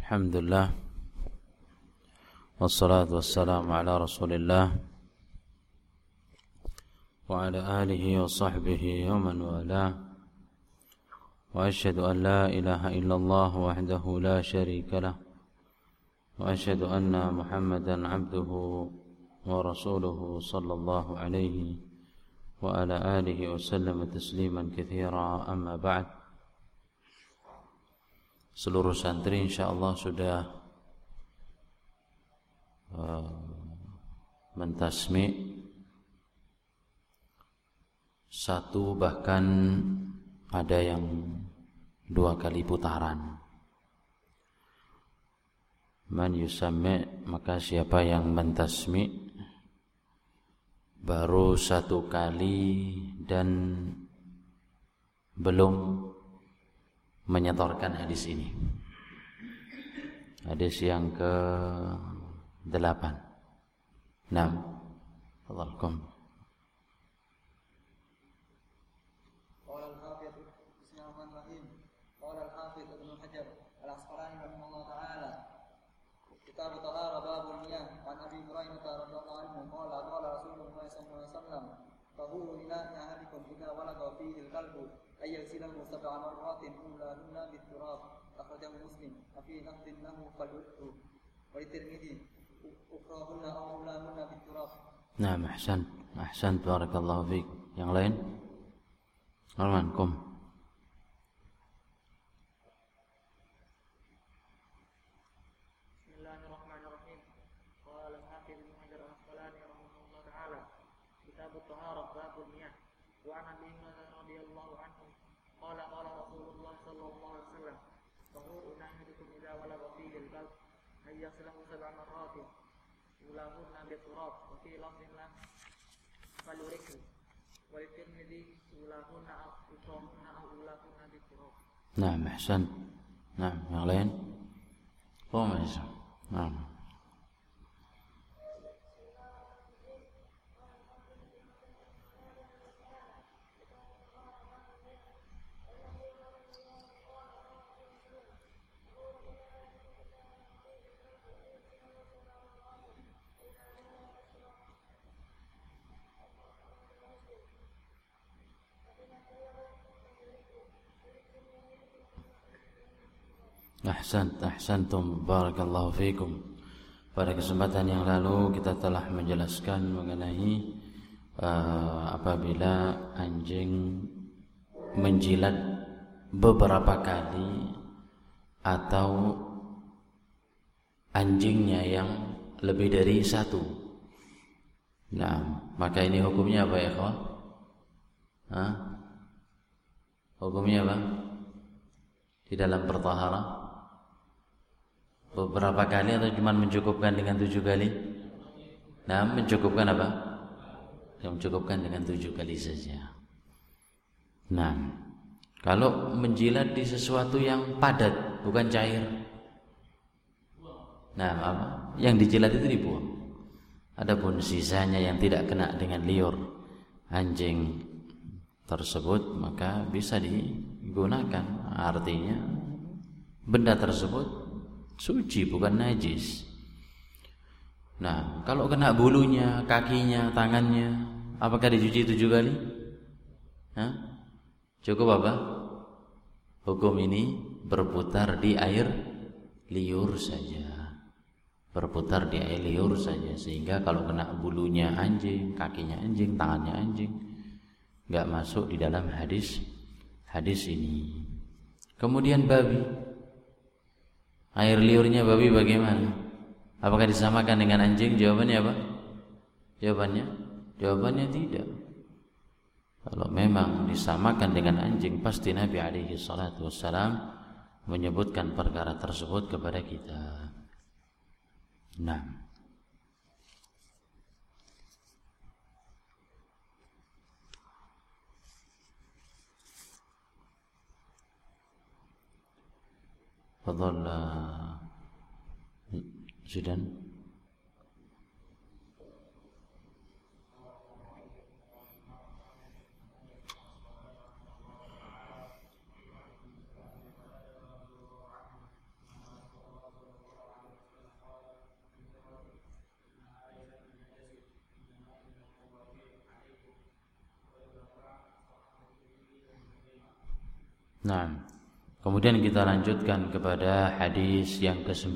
Alhamdulillah, wassalatu wassalamu ala rasulillah wa ala alihi wa sahbihi wa man walah. Wa ashhadu an la ilaha illallah wahdahu la sharika lah, wa ashhadu anna Muhammadan abduhu wa rasuluhu sallallahu alaihi wa ala alihi wa sallam tasliman katsira. Amma ba'd. Seluruh santri insyaallah sudah mentasmi satu, bahkan ada yang 2 kali putaran. Man yusammi, maka siapa yang mentasmi baru 1 kali dan belum menyetorkan hadis ini. Hadis yang ke-8. Naam. Fadhalkum. Qala al-Hafidz Bismillahirrahmanirrahim. Qala al-Hafidz Ibnu Hajar al-Asqalani rahimahullah ta'ala. Kitab Tahara babul miyah an Abi Hurairah radhiyallahu anhu qala qala Rasulullah sallallahu alaihi wasallam tahuru ila ahadikum idza walaga fihi al-qalbu ayyasilahu 7 marratin ulahunna bit-turab akhrajahu Muslim wa fi lafdhin lahu faludhu wa Tirmidzi ukhrahunna aw ulahunna bit-turab. Naam, ahsan barakallahu fiik. Yang lain? Almankum. Bismillahirrahmanirrahim. Qala al-Hafidz Ibnu Hajar al-Asqalani rahimahullah ta'ala. Kitab at-Taharah babul miyah. Wa an Abi Hurairah radhiyallahu anhu qala qala Rasulullah sallallahu alaihi wasallam tahuru nahidukum idza walagha fihi al-qalb ayyaslahu 7 marratin ulahunna bit-turab wa fi lafdhin la faluriku wa Tirmidzi ulahunna ulahunna bit-turab. Naam, ahsan. Naam, yang lain? Oh, masya. Naam. Ahsantum barakallahu fikum. Pada kesempatan yang lalu kita telah menjelaskan mengenai apabila anjing menjilat beberapa kali atau anjingnya yang lebih dari 1. Nah, maka ini hukumnya apa ya, kawan? Hukumnya apa? Di dalam bertaharah beberapa kali atau cuma mencukupkan dengan 7 kali? Nah, mencukupkan apa? Yang mencukupkan dengan 7 kali saja. Nah, kalau menjilat di sesuatu yang padat, bukan cair. Nah, apa? Yang dijilat itu dibuang. Adapun sisanya yang tidak kena dengan liur anjing tersebut, maka bisa digunakan. Artinya benda tersebut suci, bukan najis. Nah, kalau kena bulunya, kakinya, tangannya, apakah dicuci 7 kali? Cukup apa? Hukum ini berputar di air liur saja. Berputar di air liur saja. Sehingga kalau kena bulunya anjing, kakinya anjing, tangannya anjing, enggak masuk di dalam hadis ini. Kemudian babi. Air liurnya babi bagaimana? Apakah disamakan dengan anjing? Jawabannya apa? Jawabannya tidak. Kalau memang disamakan dengan anjing, pasti Nabi alaihi salatu wassalam menyebutkan perkara tersebut kepada kita. Nah, fadhal Zidan. Nah, kemudian kita lanjutkan kepada hadis yang ke-9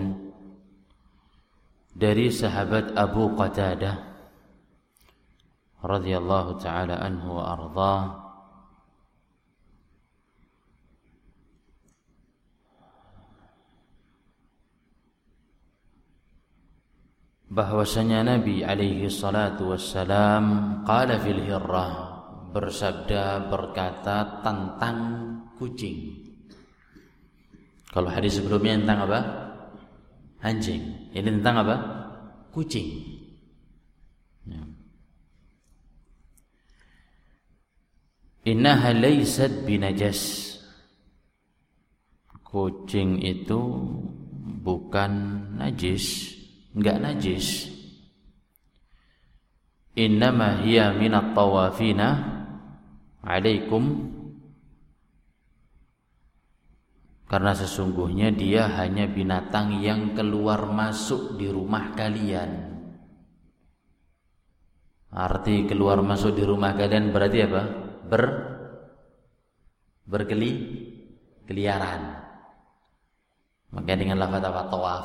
dari sahabat Abu Qatadah radhiyallahu taala anhu wa ardhah. Bahwasanya Nabi alaihi salatu wassalam qala fil hirrah, bersabda, berkata tentang kucing. Kalau hadis sebelumnya tentang apa? Anjing. Ini tentang apa? Kucing. Ya. Innaha laysat binajas. Kucing itu bukan najis, enggak najis. Innama hiya minat tawafina alaikum, karena sesungguhnya dia hanya binatang yang keluar masuk di rumah kalian. Arti keluar masuk di rumah kalian berarti apa? Berkeliaran. Maka dengan lafaz apa? Tawaf.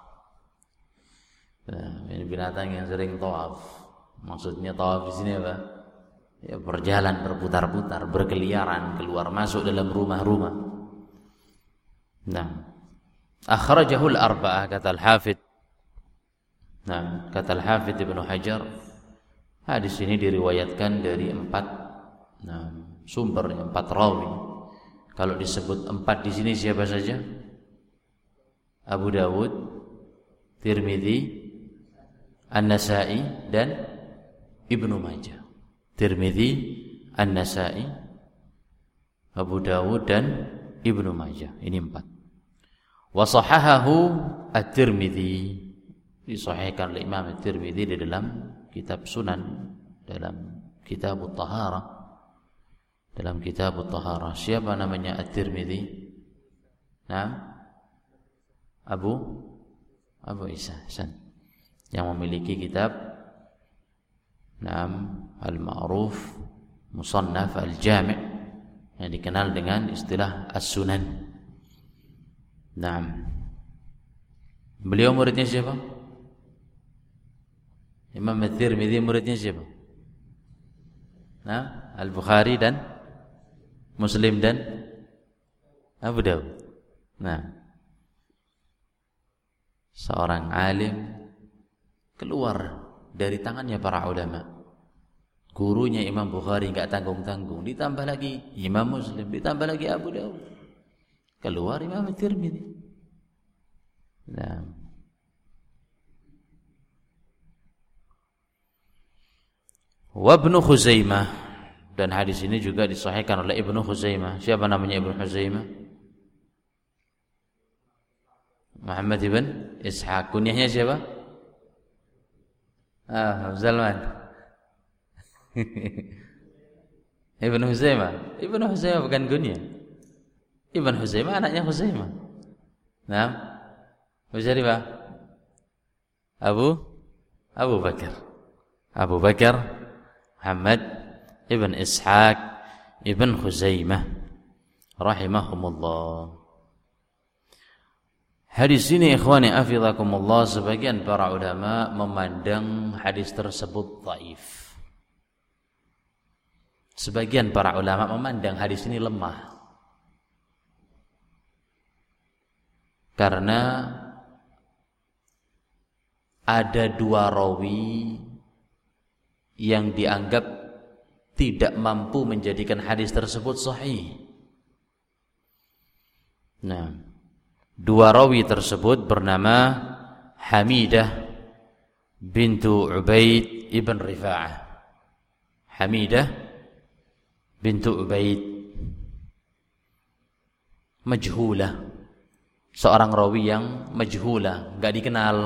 Nah, ini binatang yang sering tawaf. Maksudnya tawaf di sini apa? Ya, berjalan, berputar-putar, berkeliaran, keluar masuk dalam rumah-rumah. Nah, akhrajahul arba'ah, kata al-Hafidh. Nah, kata al-Hafidh Ibnu Hajar, hadis ini diriwayatkan dari 4 sumbernya, 4 rawi. Kalau disebut 4 di sini siapa saja? Abu Dawud, Tirmidzi, An-Nasa'i dan Ibnu Majah. Tirmidzi, An-Nasa'i, Abu Dawud dan Ibnu Majah. Ini 4. Wa sahahahu At-Tirmidzi, disahihkan oleh Imam At-Tirmidzi di dalam kitab Sunan, dalam kitab At-Taharah. Dalam kitab At-Taharah. Siapa namanya At-Tirmidzi? Nah, Abu Isa Hasan, yang memiliki kitab Al-Ma'ruf Musannaf Al-Jami' yang dikenal dengan istilah As-Sunan. Beliau muridnya siapa? Imam At-Tirmidzi muridnya siapa? Al-Bukhari dan Muslim dan Abu Dawud. Seorang alim keluar dari tangannya para ulama. Gurunya Imam Bukhari enggak tanggung-tanggung, ditambah lagi Imam Muslim, ditambah lagi Abu Dawud. Keluar Imam At-Tirmidzi. Wa Ibnu Khuzaimah, dan hadis ini juga disahihkan oleh Ibnu Khuzaimah. Siapa namanya Ibnu Khuzaimah? Muhammad ibn Ishaq. Kunyahnya siapa? Zalman. Ibnu Khuzaimah. Ibnu Khuzaimah bukan kunyah. Ibnu Khuzaimah anaknya Khuzaimah. Siapa? Abu Bakar Muhammad ibn Ishaq ibn Khuzaimah rahimahumullah. Hadis ini ikhwani afizakumullah, sebagian para ulama memandang hadis tersebut dhaif. Sebagian para ulama memandang hadis ini lemah. Karena ada 2 rawi yang dianggap tidak mampu menjadikan hadis tersebut sahih. 2 rawi tersebut bernama Hamidah bintu Ubaid ibn Rifa'ah. Hamidah bintu Ubaid majhulah, seorang rawi yang majhulah, enggak dikenal.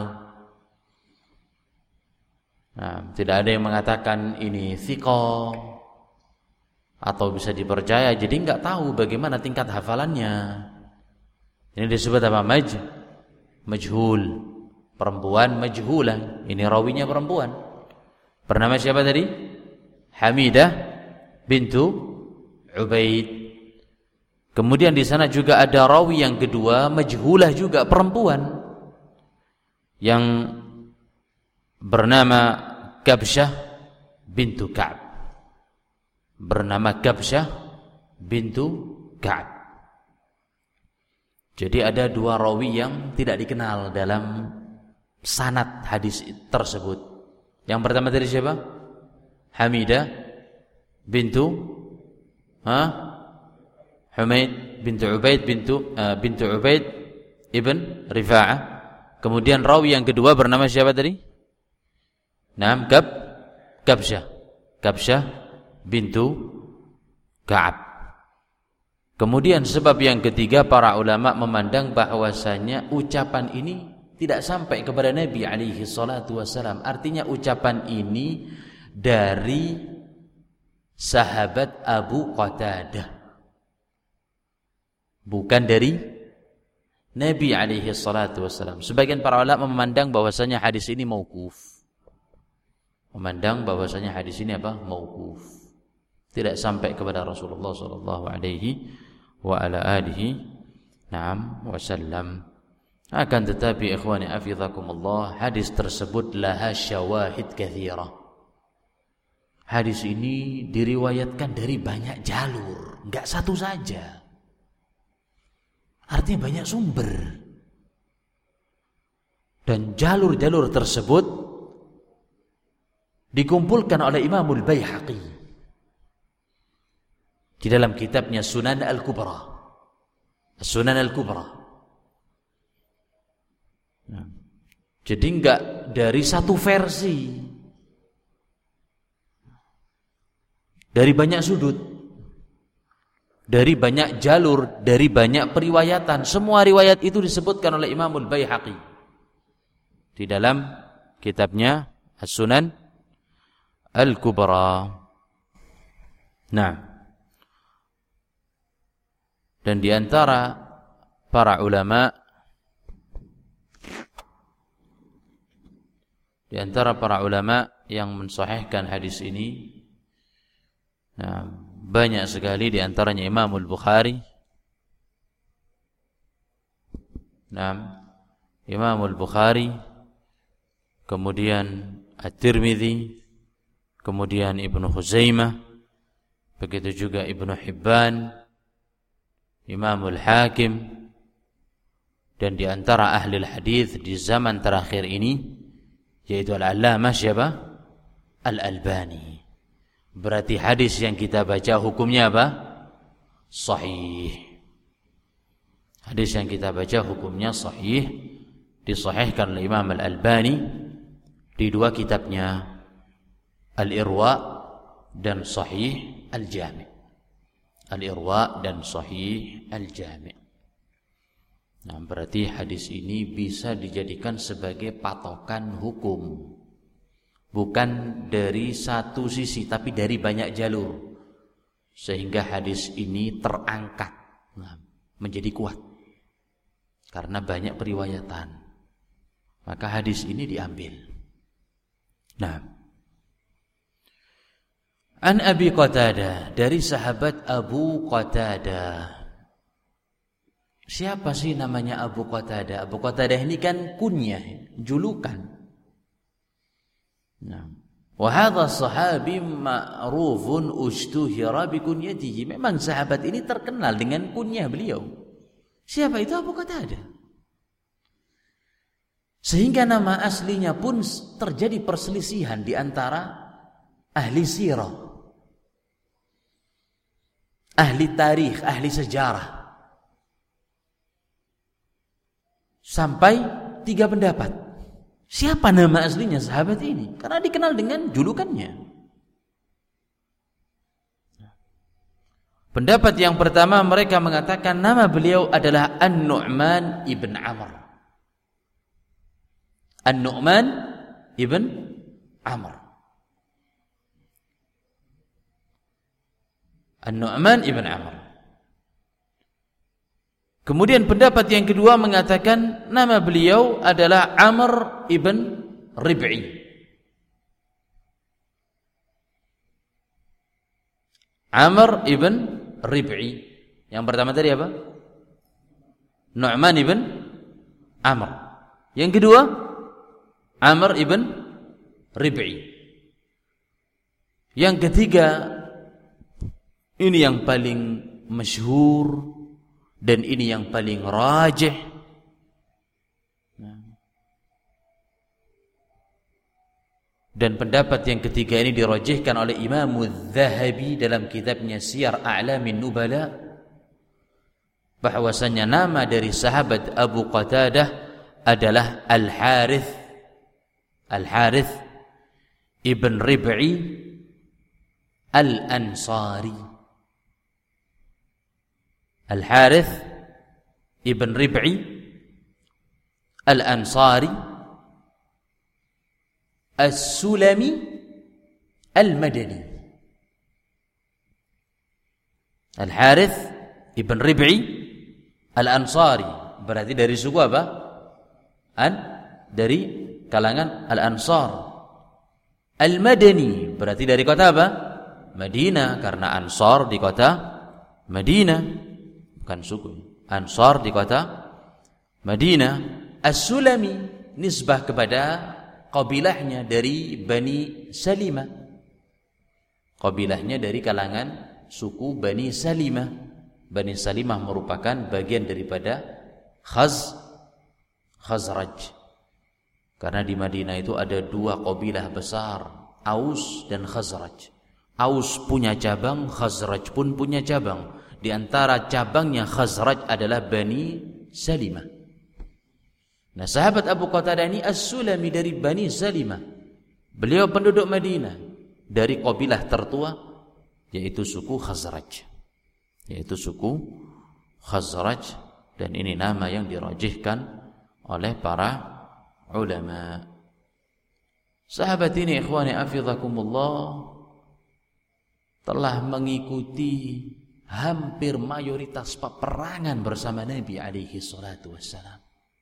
Tidak ada yang mengatakan ini thiqah atau bisa dipercaya, jadi enggak tahu bagaimana tingkat hafalannya. Ini disebut apa? Majhul. Perempuan majhulah. Ini rawinya perempuan. Bernama siapa tadi? Hamidah bintu Ubaid. Kemudian di sana juga ada rawi yang kedua, majhulah juga, perempuan yang bernama Kabsyah bintu Ka'ab. Bernama Kabsyah bintu Ka'ab. Jadi ada dua rawi yang tidak dikenal dalam sanad hadis tersebut. Yang pertama dari siapa? Hamidah bintu Humaid bintu Ubaid bintu Ubaid ibn Rifa'ah. Kemudian rawi yang kedua bernama siapa tadi? Naam, Kabsyah bintu Ka'ab. Kemudian sebab yang ketiga, para ulama memandang bahwasanya ucapan ini tidak sampai kepada Nabi alaihi salatu wasalam. Artinya ucapan ini dari sahabat Abu Qatadah, bukan dari Nabi alaihi salatu wasalam. Sebagian para ulama memandang bahwasanya hadis ini mauquf. Memandang bahwasanya hadis ini apa? Mauquf. Tidak sampai kepada Rasulullah sallallahu alaihi wa ala alihi wasallam. Akan tetapi ikhwani hafizakumullah, hadis tersebut laha syawahid katsira. Hadis ini diriwayatkan dari banyak jalur, enggak satu saja. Artinya banyak sumber. Dan jalur-jalur tersebut dikumpulkan oleh Imamul Baihaqi di dalam kitabnya Sunan Al-Kubra. Sunan Al-Kubra. Jadi enggak dari satu versi, dari banyak sudut, dari banyak jalur, dari banyak periwayatan. Semua riwayat itu disebutkan oleh Imamul Baihaqi di dalam kitabnya As-Sunan Al-Kubra. Nah, dan di antara para ulama, yang mensahihkan hadis ini, nah, banyak sekali, di antaranya Imamul Bukhari. Nah, Imamul Bukhari, kemudian At-Tirmidzi, kemudian Ibnu Khuzaimah, begitu juga Ibnu Hibban, Imamul Hakim, dan di antara ahli hadis di zaman terakhir ini yaitu Al-Allamah siapa? Al-Albani. Berarti hadis yang kita baca hukumnya apa? Sahih. Hadis yang kita baca hukumnya sahih, disahihkan oleh Imam Al-Albani di dua kitabnya, Al-Irwa dan Sahih Al-Jami'. Al-Irwa dan Sahih Al-Jami'. Nah, berarti hadis ini bisa dijadikan sebagai patokan hukum, bukan dari satu sisi tapi dari banyak jalur, sehingga hadis ini terangkat, menjadi kuat karena banyak periwayatan. Maka hadis ini diambil. Nah, An Abi Qatadah, dari sahabat Abu Qatadah. Siapa sih namanya Abu Qatadah? Abu Qatadah ini kan kunyah, julukan. Nah, wa hadha sahabi ma'rufun ushtuhira bi kunyatihi. Memang sahabat ini terkenal dengan kunyah beliau. Siapa itu Abu Qatadah? Sehingga nama aslinya pun terjadi perselisihan di antara ahli sirah, ahli tarikh, ahli sejarah. Sampai 3 pendapat. Siapa nama aslinya sahabat ini? Karena dikenal dengan julukannya. Pendapat yang pertama, mereka mengatakan nama beliau adalah An-Nu'man ibn Amr. An-Nu'man ibn Amr. An-Nu'man ibn Amr. Kemudian pendapat yang kedua mengatakan nama beliau adalah Amr ibn Rib'i. Amr ibn Rib'i. Yang pertama tadi apa? Nu'man ibn Amr. Yang kedua Amr ibn Rib'i. Yang ketiga, ini yang paling masyhur dan ini yang paling rajih. Dan pendapat yang ketiga ini dirajihkan oleh Imam Az-Zahabi dalam kitabnya Siyar A'lamin Nubala, bahwasanya nama dari sahabat Abu Qatadah adalah Al-Harith ibn Rib'i Al-Ansari. Al-Harith ibn Rib'i Al-Ansari As-Sulami Al-Madani. Al-Harith ibn Rib'i Al-Ansari berarti dari suku apa? Dari kalangan Al-Ansar. Al-Madani berarti dari kota apa? Madinah, karena Ansar di kota Madinah, bukan suku. Ansar di kota Madinah. As-Sulami nisbah kepada qabilahnya dari Bani Salimah. Qabilahnya dari kalangan suku Bani Salimah. Bani Salimah merupakan bagian daripada Khazraj. Karena di Madinah itu ada dua qabilah besar, Aus dan Khazraj. Aus punya cabang, Khazraj pun punya cabang. Di antara cabangnya Khazraj adalah Bani Salimah. Nah, sahabat Abu Qatadah ini As-Sulami dari Bani Salimah. Beliau penduduk Madinah dari kabilah tertua, yaitu suku Khazraj. Dan ini nama yang dirajihkan oleh para ulama. Sahabat ini ikhwani afizakumullah telah mengikuti hampir mayoritas peperangan bersama Nabi alaihi salatu wassalam.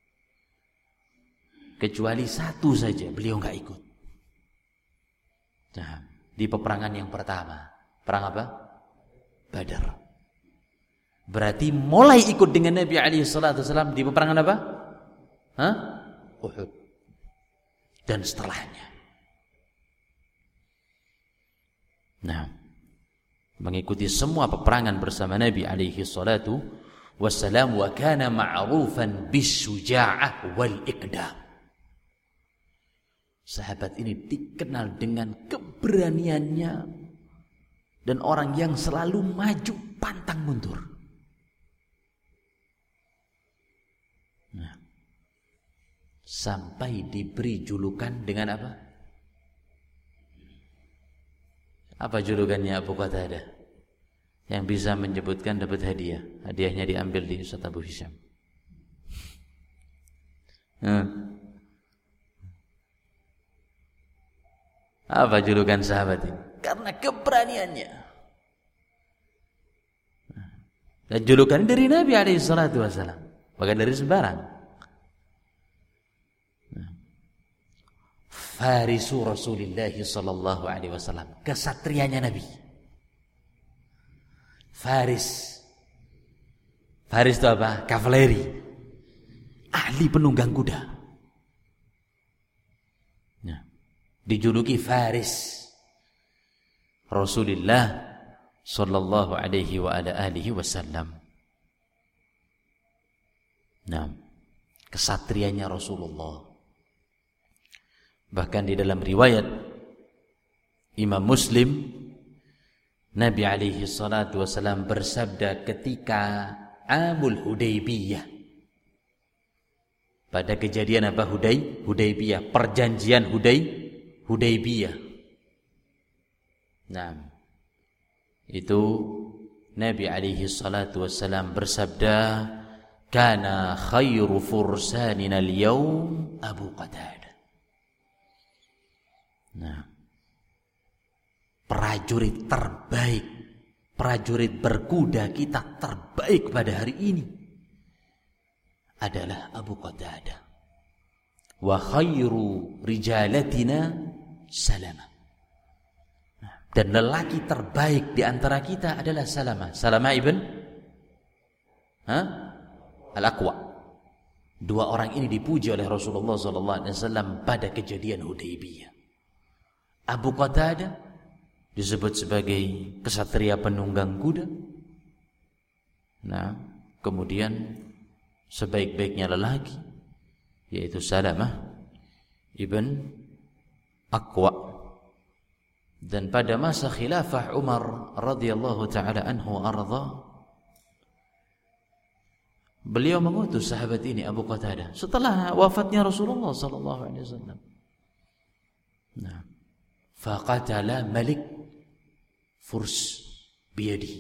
Kecuali satu saja beliau enggak ikut. Nah, di peperangan yang pertama, perang apa? Badar. Berarti mulai ikut dengan Nabi alaihi salatu wasallam di peperangan apa? Uhud. Dan setelahnya. Nah, mengikuti semua peperangan bersama Nabi alaihi salatu wassalam, wa kana ma'rufan bisyuja'ah wal iqdam. Sahabat ini dikenal dengan keberaniannya dan orang yang selalu maju pantang mundur. Nah, sampai diberi julukan dengan apa? Apa julukannya Abu Qatadah? Yang bisa menyebutkan dapat hadiah. Hadiahnya diambil di Ustaz Abu Hisham. Apa julukan sahabat ini? Karena keberaniannya. Dan julukan dari Nabi alaihi salatu wasallam, bukan dari sembarang. Farisu Rasulullah sallallahu alaihi wasallam, kesatrianya Nabi. Faris itu apa? Kavaleri. Ahli penunggang kuda. Dijuluki Faris Rasulullah sallallahu alaihi wa ala alihi wasallam. Nah, kesatrianya Rasulullah. Bahkan di dalam riwayat Imam Muslim, Nabi alaihi salatu wasallam bersabda ketika Amul Hudaybiyah, pada kejadian apa? Hudaybiyah, perjanjian Hudaybiyah. Nah, itu Nabi alaihi salatu wassalam bersabda, kana khairu fursanina al-yawm Abu Qatadah. Nah, prajurit terbaik, prajurit berkuda kita terbaik pada hari ini adalah Abu Qatadah. Wa khairu rijalatina Salama. Dan lelaki terbaik di antara kita adalah Salama. Salama ibn Al-Aqwa. Dua orang ini dipuji oleh Rasulullah SAW pada kejadian Hudaybiyah. Abu Qatadah disebut sebagai kesatria penunggang kuda. Nah, kemudian sebaik-baiknya lelaki yaitu Salamah ibn Aqwa. Dan pada masa khilafah Umar radhiyallahu taala anhu arda, beliau mengutus sahabat ini Abu Qatadah setelah wafatnya Rasulullah sallallahu alaihi wasallam. Nah, faqatala Malik Furs biyadi.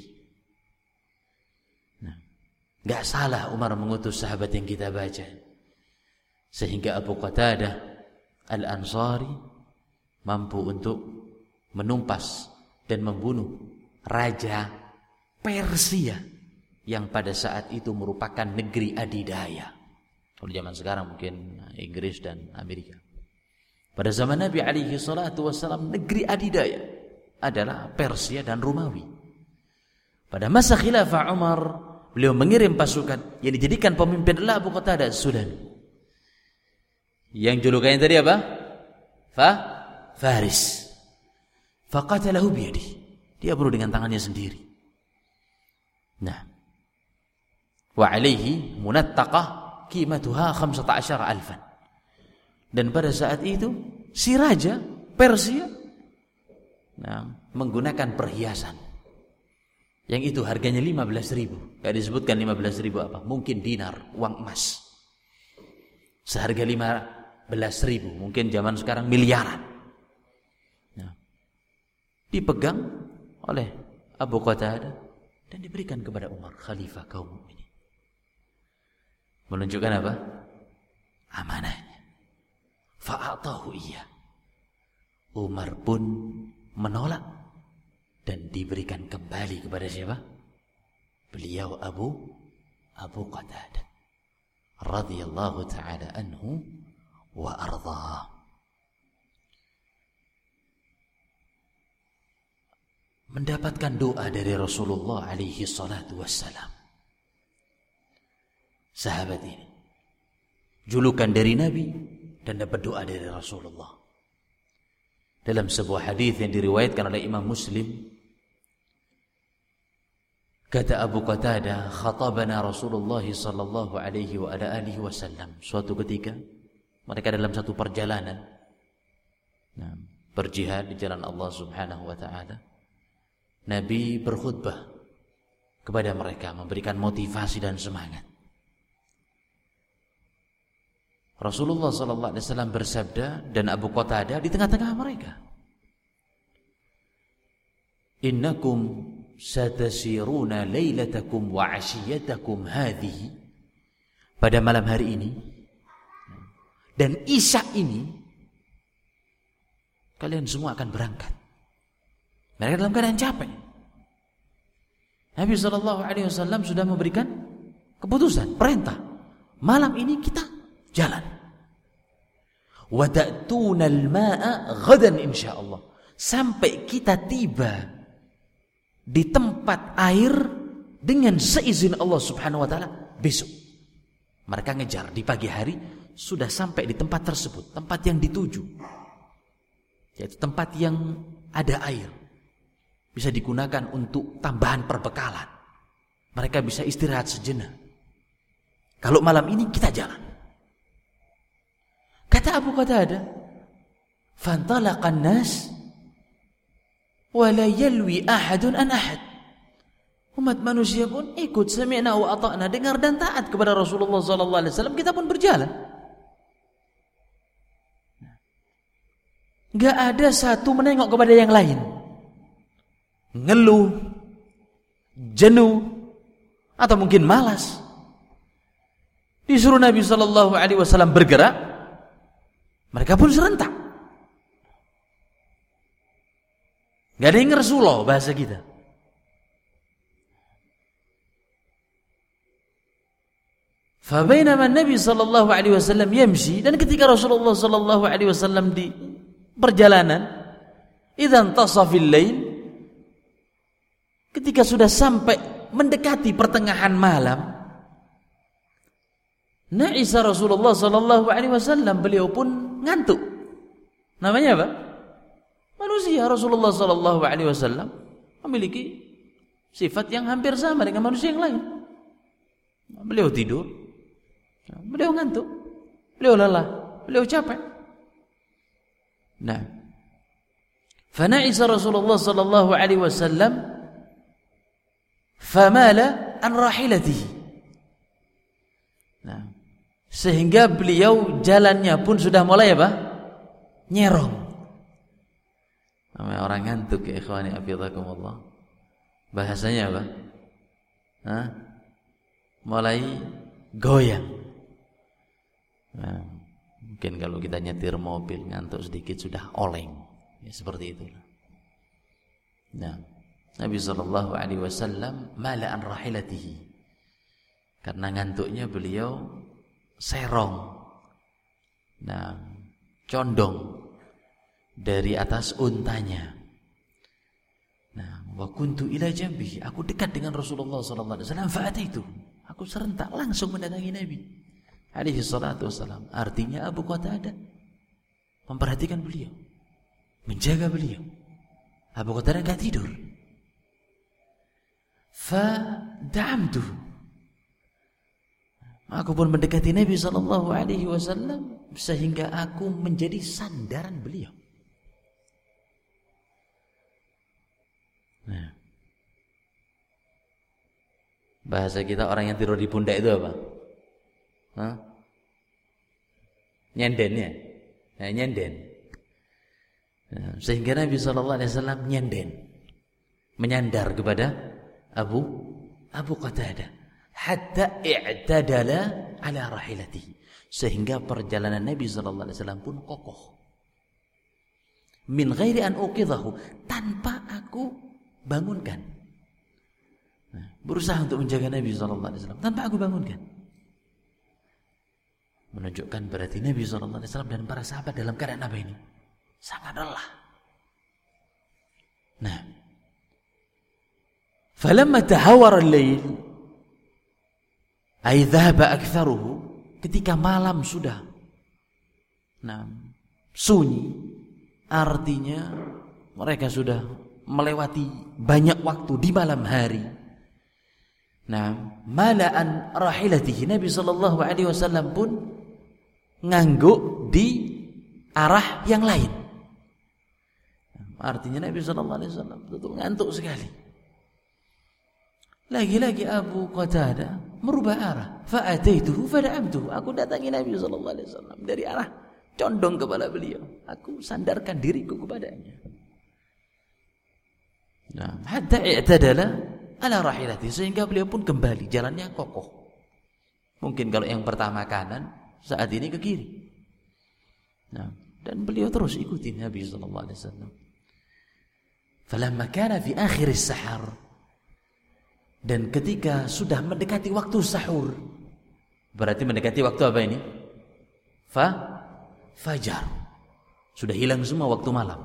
Nah, enggak salah Umar mengutus sahabat yang kita baca. Sehingga Abu Qatadah Al-Ansari mampu untuk menumpas dan membunuh raja Persia yang pada saat itu merupakan negeri adidaya. Kalau zaman sekarang mungkin Inggris dan Amerika. Pada zaman Nabi alaihi salatu wassalam negeri adidaya adalah Persia dan Romawi. Pada masa khilafah Umar, beliau mengirim pasukan yang dijadikan pemimpin adalah Abu Qatadah As-Sulami. Yang julukannya tadi apa? Faris. Faqatalahu biyadi. Dia bunuh dengan tangannya sendiri. Nah, wa alaihi munattaqah qimatuha 15,000. Dan pada saat itu si raja Persia menggunakan perhiasan yang itu harganya 15.000. Enggak disebutkan 15.000 apa? Mungkin dinar, uang emas. Seharga 15.000, mungkin zaman sekarang miliaran. Nah, dipegang oleh Abu Qatadah dan diberikan kepada Umar, khalifah kaum mukminin. Menunjukkan apa? Amanahnya. Fa'atahu iya. Umar pun menolak dan diberikan kembali kepada siapa? Beliau Abu Qatadah radhiyallahu ta'ala anhu wa ardha. Mendapatkan doa dari Rasulullah alaihi salatu wassalam. Sahabat ini julukan dari Nabi dan dapat doa dari Rasulullah. Dalam sebuah hadis yang diriwayatkan oleh Imam Muslim, kata Abu Qatadah, khatabana Rasulullah sallallahu alaihi wa ala alihi wasallam. Suatu ketika mereka dalam satu perjalanan berjihad di jalan Allah Subhanahu wa taala. Nabi berkhutbah kepada mereka, memberikan motivasi dan semangat. Rasulullah sallallahu alaihi wasallam bersabda dan Abu Qatadah di tengah-tengah mereka. Innakum satasiruna lailatakum wa 'ashiyatakum hadhihi. Pada malam hari ini dan isya ini kalian semua akan berangkat. Mereka dalam keadaan capek. Nabi sallallahu alaihi wasallam sudah memberikan keputusan, perintah. Malam ini kita jalan. Wa ta'tuna al-ma'a ghadan insyaallah. Sampai kita tiba di tempat air dengan seizin Allah Subhanahu wa taala besok. Mereka ngejar di pagi hari sudah sampai di tempat tersebut, tempat yang dituju. Yaitu tempat yang ada air. Bisa digunakan untuk tambahan perbekalan. Mereka bisa istirahat sejenak. Kalau malam ini kita jalan. Kata Abu Qatadah, "Fantalaqan nas wa la yalwi ahadun an ahad." Umat manusia pun ikut sami'na wa ata'na, dengar dan taat kepada Rasulullah sallallahu alaihi wasallam, kita pun berjalan. Enggak ada satu menengok kepada yang lain. Ngeluh, jenuh, atau mungkin malas. Disuruh Nabi sallallahu alaihi wasallam bergerak, mereka pun serentak. Gak ada yang ngersuloh bahasa kita. Fabainama Nabi sallallahu alaihi wasallam yamshi, dan ketika Rasulullah sallallahu alaihi wasallam di perjalanan, idzan tasafil lail, ketika sudah sampai mendekati pertengahan malam, Na'isa Rasulullah sallallahu alaihi wasallam, beliau pun ngantuk. Namanya apa? Manusia. Rasulullah sallallahu alaihi wasallam memiliki sifat yang hampir sama dengan manusia yang lain. Beliau tidur, beliau ngantuk, beliau lelah, beliau capek. Nah, fana'isa Rasulullah sallallahu alaihi wasallam famala an rahilatihi. Nah, sehingga beliau jalannya pun sudah mulai apa? Nyerong. Namanya orang ngantuk ya ikhwani hafizakumullah. Bahasanya apa? Hah? Mulai goyang. Nah, mungkin kalau kita nyetir mobil ngantuk sedikit sudah oleng. Ya, seperti itu. Nah, Nabi sallallahu alaihi wasallam mala an rahilatihi. Karena ngantuknya beliau serong. Nah, condong dari atas untanya. Nah, wa kuntu ila jambihi, aku dekat dengan Rasulullah sallallahu alaihi wasallam, fa'ataitu. Aku serentak langsung mendatangi Nabi alaihi salatu wasallam. Artinya Abu Qatadah memperhatikan beliau, menjaga beliau. Abu Qatadah enggak tidur. Fa da'amtu. Aku pun mendekati Nabi sallallahu alaihi wasallam sehingga aku menjadi sandaran beliau. Nah, bahasa kita orang yang tidur di pundak itu apa? Hah? Nyenden ya? Nah, nyenden. Nah, sehingga Nabi SAW nyenden, menyandar kepada Abu Qatadah, hatta i'tadala ala rahilatihi, sehingga perjalanan Nabi SAW pun kokoh. Min ghairi an uqidhahu, tanpa aku bangunkan. Nah, berusaha untuk menjaga Nabi SAW tanpa aku bangunkan. Menunjukkan berarti Nabi SAW dan para sahabat dalam keadaan apa ini? Sangat lelah. Nah, falamma tahawara al-lail, ay dhahaba aktharuhu, ketika malam sudah sunyi, artinya mereka sudah melewati banyak waktu di malam hari. Nah, mala'an rahilatihi, Nabi sallallahu alaihi wasallam pun ngangguk di arah yang lain. Artinya Nabi sallallahu alaihi wasallam betul ngantuk sekali. Lagi-lagi Abu Qatadah merubah arah. Fa'ataituhu fada'amtuhu. Aku datangi Nabi sallallahu alaihi wasallam dari arah condong kepala beliau. Aku sandarkan diriku kepadanya. Nah, hatta i'tadala ala rahilati, sehingga beliau pun kembali jalannya kokoh. Mungkin kalau yang pertama kanan, saat ini ke kiri. Nah, dan beliau terus ikuti Nabi sallallahu alaihi wasallam. Falamma kana fi akhir as-sahar, dan ketika sudah mendekati waktu sahur, berarti mendekati waktu apa ini? Fajar. Sudah hilang semua waktu malam.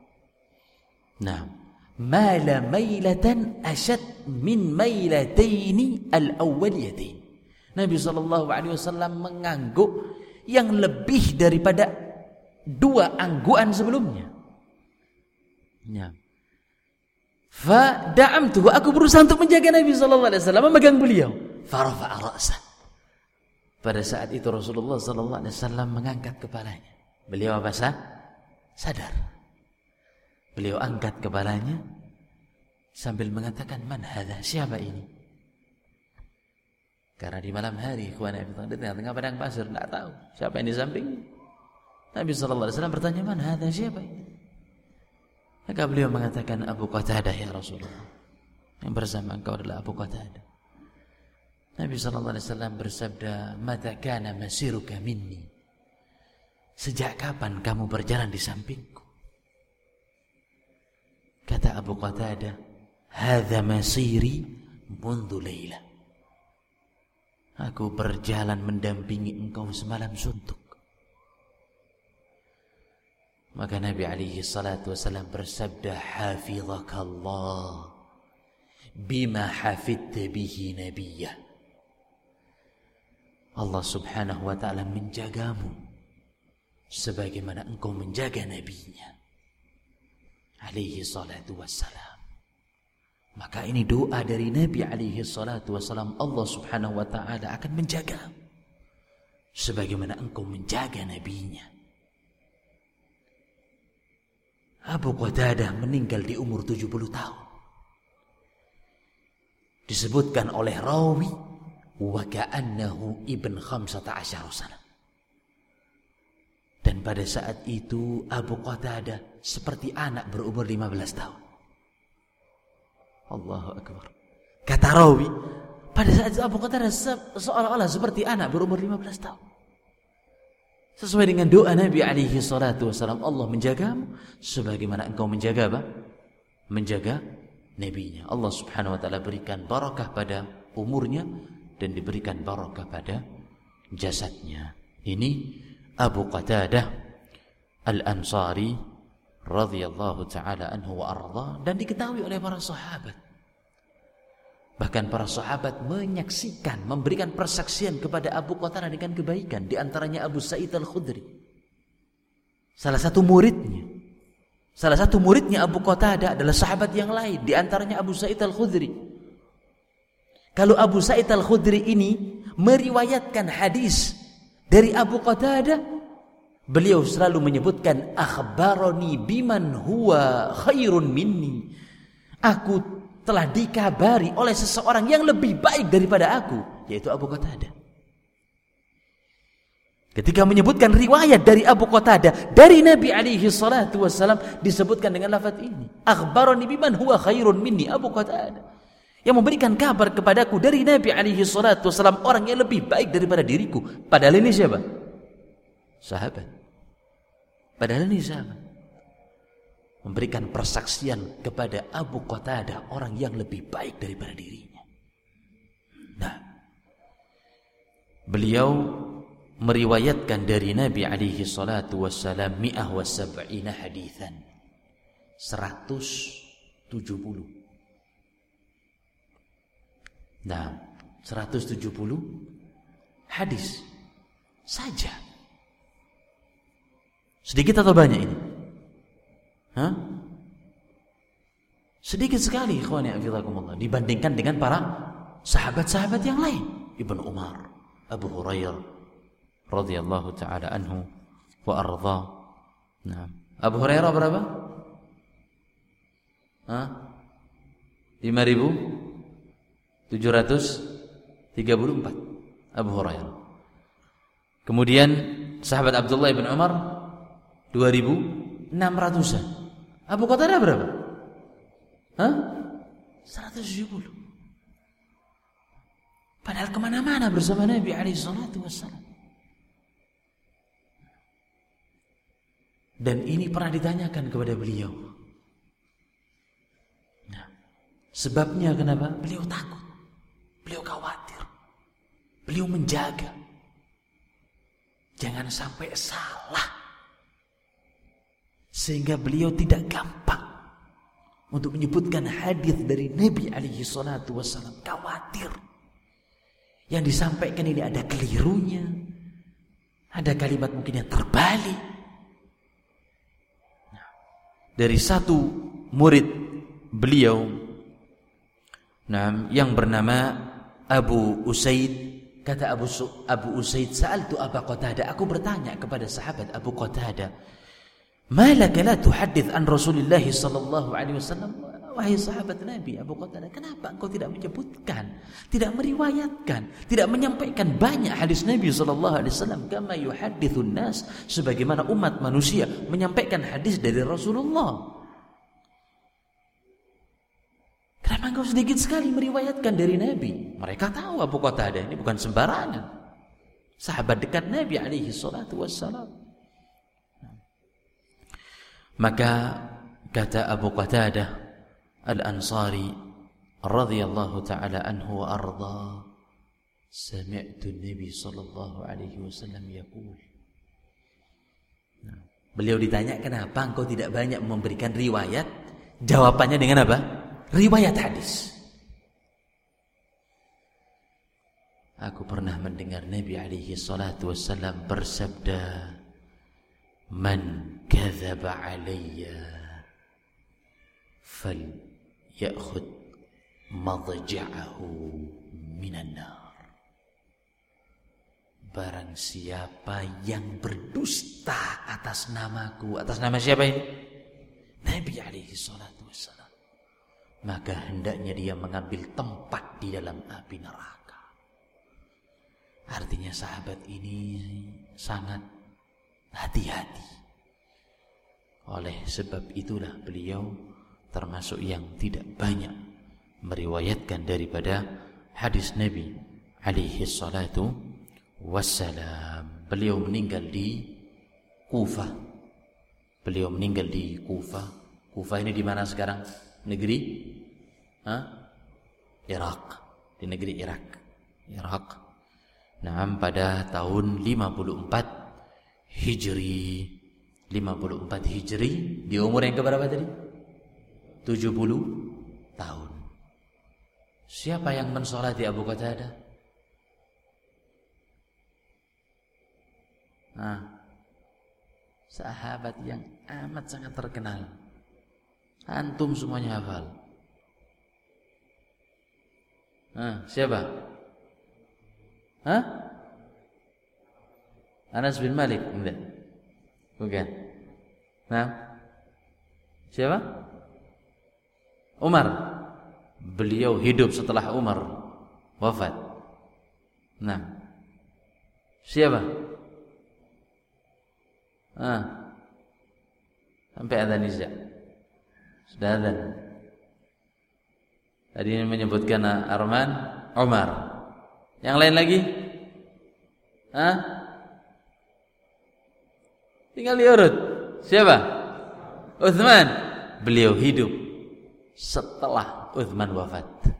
Nah, mala mailatan asyad min mailataini al-awwaliyatain. Nabi sallallahu alaihi wasallam mengangguk yang lebih daripada dua anggukan sebelumnya. Ya. Fa da'amtuhu, aku berusaha untuk menjaga Nabi sallallahu alaihi wasallam, memegang beliau. Fa rafa'a ra'sah. Pada saat itu Rasulullah sallallahu alaihi wasallam mengangkat kepalanya. Beliau apa? Sadar. Beliau angkat kepalanya sambil mengatakan, man hadha, siapa ini? Karena di malam hari, ikhwan fillah, di tengah-tengah padang pasir, tidak tahu siapa yang di samping. Nabi sallallahu alaihi wasallam bertanya, man hadha, siapa ini? Maka beliau mengatakan, Abu Qatadah ya Rasulullah. Yang bersama engkau adalah Abu Qatadah. Nabi sallallahu alaihi wasallam bersabda, mata kana masiruka minni, sejak kapan kamu berjalan di sampingku? Kata Abu Qatadah, hadza masiri mundu laila, aku berjalan mendampingi engkau semalam suntuk. Maka Nabi alaihi salatu wasallam bersabda, hafizakallah bima hafidta bihi nabiyyah. Allah subhanahu wa ta'ala menjagamu sebagaimana engkau menjaga nabinya alaihi salatu wassalam. Maka ini doa dari Nabi alaihi salatu wassalam, Allah subhanahu wa ta'ala akan menjagamu sebagaimana engkau menjaga nabinya. Abu Qatadah meninggal di umur 70 tahun. Disebutkan oleh rawi wa ka'annahu ibn 15 sana. Dan pada saat itu Abu Qatadah seperti anak berumur 15 tahun. Allahu akbar. Kata rawi, pada saat itu Abu Qatadah seolah-olah seperti anak berumur 15 tahun. Sesuai dengan doa Nabi alaihi salatu wasallam, Allah menjagamu sebagaimana engkau menjaga apa? Menjaga nabinya. Allah subhanahu wa ta'ala berikan barakah pada umurnya dan diberikan barakah pada jasadnya. Ini Abu Qatadah Al-Ansari radhiyallahu ta'ala anhu wa arda, dan diketahui oleh para sahabat. Bahkan para sahabat menyaksikan, memberikan persaksian kepada Abu Qatadah dengan kebaikan. Di antaranya Abu Sa'id Al-Khudri, salah satu muridnya Abu Qatadah adalah sahabat yang lain. Di antaranya Abu Sa'id Al-Khudri. Kalau Abu Sa'id Al-Khudri ini meriwayatkan hadis dari Abu Qatadah, beliau selalu menyebutkan akhbarani biman huwa khairun minni. Aku telah dikabari oleh seseorang yang lebih baik daripada aku, yaitu Abu Qatadah. Ketika menyebutkan riwayat dari Abu Qatadah dari Nabi alaihi salatu wassalam, disebutkan dengan lafaz ini, akhbarani biman huwa khairun minni. Abu Qatadah yang memberikan kabar kepadaku dari Nabi alaihi salatu wassalam, orang yang lebih baik daripada diriku. Padahal ini siapa? Sahabat. Padahal ini sahabat. Memberikan persaksian kepada Abu Qatadah, orang yang lebih baik daripada dirinya. Nah, beliau meriwayatkan dari Nabi alaihi salatu wassalam 170 haditsan, 170. Nah, 170 hadis saja. Sedikit atau banyak ini? Hah? Sedikit sekali, ikhwani afizakumullah, dibandingkan dengan para sahabat-sahabat yang lain. Ibnu Umar, Abu Hurairah radhiyallahu taala anhu wa arda. Nah, Abu Hurairah berapa? 5.734 Abu Hurairah. Kemudian sahabat Abdullah bin Umar 2.600-an. Abu Qatadah berapa? 170. Padahal kemana-mana bersama Nabi alaihi salatu wassalam. Dan ini pernah ditanyakan kepada beliau. Nah, sebabnya kenapa? Beliau takut, beliau khawatir, beliau menjaga jangan sampai salah, sehingga beliau tidak gampang untuk menyebutkan hadis dari Nabi alaihi salatu wassalam. Khawatir yang disampaikan ini ada kelirunya, ada kalimat mungkin yang terbalik. Nah, dari satu murid beliau, yang bernama Abu Usaid, kata Abu Usaid, sa'altu Abu Qatadah, aku bertanya kepada sahabat Abu Qatadah, malaka la tuhaddits an Rasulullah sallallahu alaihi wasallam. Wahai sahabat Nabi Abu Qatadah, kenapa engkau tidak menyebutkan, tidak meriwayatkan, tidak menyampaikan banyak hadis Nabi sallallahu alaihi wasallam kama yuhadditsun nas, sebagaimana umat manusia menyampaikan hadis dari Rasulullah? Kenapa engkau sedikit sekali meriwayatkan dari Nabi? Mereka tahu Abu Qatadah ini bukan sembarangan, sahabat dekat Nabi alaihi salatu wassalam. Maka kata Abu Qatadah Al-Ansari radhiyallahu ta'ala anhu wa arda, sami'tu Nabi sallallahu alaihi wasallam yaqul. Beliau ditanya, kenapa engkau tidak banyak memberikan riwayat? Jawabannya dengan apa? Riwayat hadis. Aku pernah mendengar Nabi alaihi salatu wassalam bersabda, "Man kadzaba alayya fal ya'khud madja'ahu minan nar." Barang siapa yang berdusta atas namaku, atas nama siapa ini? Nabi alaihi salatu wassalam, maka hendaknya dia mengambil tempat di dalam api neraka. Artinya sahabat ini sangat hati-hati. Oleh sebab itulah beliau termasuk yang tidak banyak meriwayatkan daripada hadis Nabi alaihi salatu wassalam. Beliau meninggal di Kufah. Beliau meninggal di Kufah. Kufah ini di mana sekarang? Negeri Irak. Di negeri Irak. Nah, pada tahun 54 Hijri. 54 Hijri di umur yang keberapa tadi? 70 tahun. Siapa yang mensolati Abu Qatadah? Sahabat yang amat sangat terkenal. Antum semuanya hafal. Siapa? Anas bin Malik? Enggak. Bukan. Siapa? Umar. Beliau hidup setelah Umar wafat. Siapa? Sampai adzan isya. Sudah adzan. Tadi ini menyebutkan Arman, Umar. Yang lain lagi? Tinggal diurut. Siapa? Utsman. Beliau hidup setelah Utsman wafat.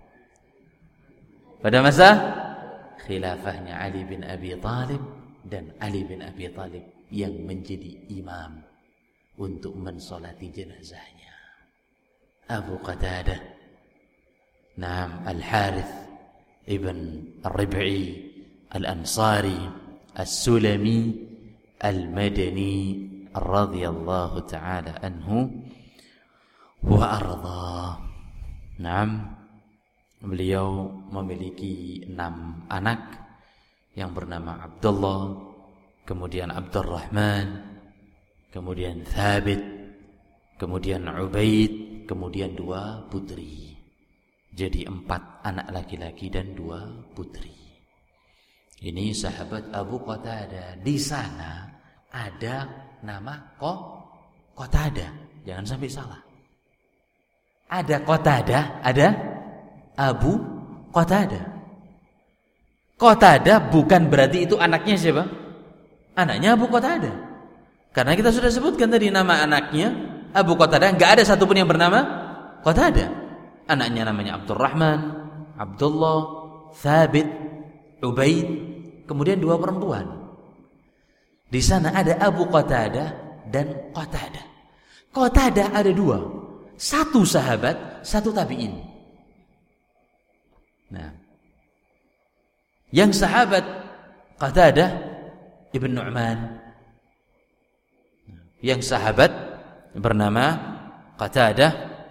Pada masa khilafahnya Ali bin Abi Thalib, dan Ali bin Abi Thalib yang menjadi imam untuk mensolati jenazahnya. Abu Qatadah, Al-Harith ibn Ar-Rib'i Al-Ansari As-Sulami Al-Madani radhiyallahu ta'ala anhu wa arda. Beliau memiliki 6 anak yang bernama Abdullah, kemudian Abdurrahman, kemudian Thabit, kemudian Ubaid, kemudian 2 putri. Jadi 4 anak laki-laki dan 2 putri. Ini sahabat Abu Qatadah. Di sana ada nama Qatadah. Jangan sampai salah. Ada Qatadah, ada Abu Qatadah. Qatadah bukan berarti itu anaknya siapa? Anaknya Abu Qatadah. Karena kita sudah sebutkan tadi nama anaknya Abu Qatadah, enggak ada satupun yang bernama Qatadah. Anaknya namanya Abdurrahman, Abdullah, Thabit, Ubaid, kemudian 2 perempuan. Di sana ada Abu Qatadah dan Qatadah. Qatadah ada 2. 1 sahabat, 1 tabi'in. Yang sahabat Qatadah Ibn Nu'man, yang sahabat bernama Qatadah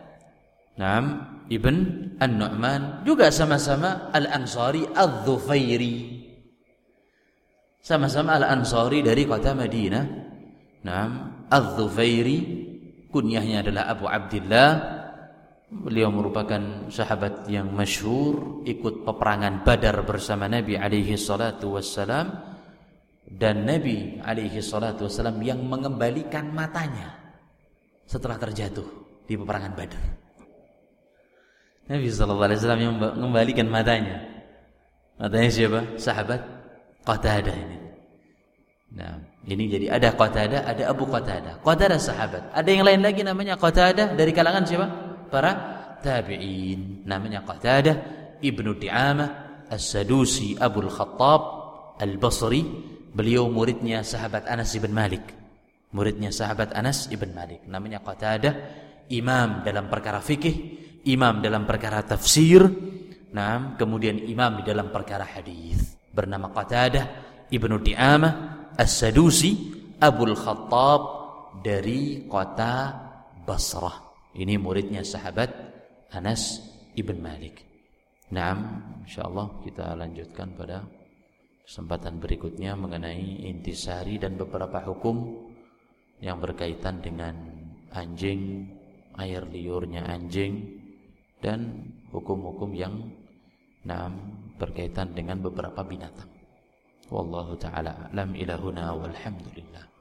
Ibn An-Nu'man, juga sama-sama Al-Ansari Al-Dhufairi, sama-sama Al-Ansari dari kota Madinah. Al-Dhufairi kunyahnya adalah Abu Abdillah. Beliau merupakan sahabat yang masyhur, ikut peperangan Badar bersama Nabi alaihi salatu wassalam, dan Nabi alaihi salatu wassalam yang mengembalikan matanya setelah terjatuh di peperangan Badar. Nabi sallallahu alaihi wasallam yang mengembalikan matanya. Matanya siapa? Sahabat Qatadah ini. Ini jadi ada Qatadah, ada Abu Qatadah. Qatadah sahabat. Ada yang lain lagi namanya Qatadah dari kalangan siapa? Para tabi'in. Namanya Qatadah Ibnu Di'amah As-Sadusi Abul Khattab Al-Basri. Beliau muridnya sahabat Anas ibn Malik. Muridnya sahabat Anas ibn Malik. Namanya Qatadah, imam dalam perkara fikih, imam dalam perkara tafsir, kemudian imam di dalam perkara hadis. bernama Qatadah Ibnu Di'amah As-Sadusi Abul Khattab dari kota Basrah. Ini muridnya sahabat Anas ibn Malik. Naam, insyaallah kita lanjutkan pada kesempatan berikutnya mengenai intisari dan beberapa hukum yang berkaitan dengan anjing, air liurnya anjing, dan hukum-hukum yang berkaitan dengan beberapa binatang. Wallahu ta'ala a'lam. Ila huna walhamdulillah.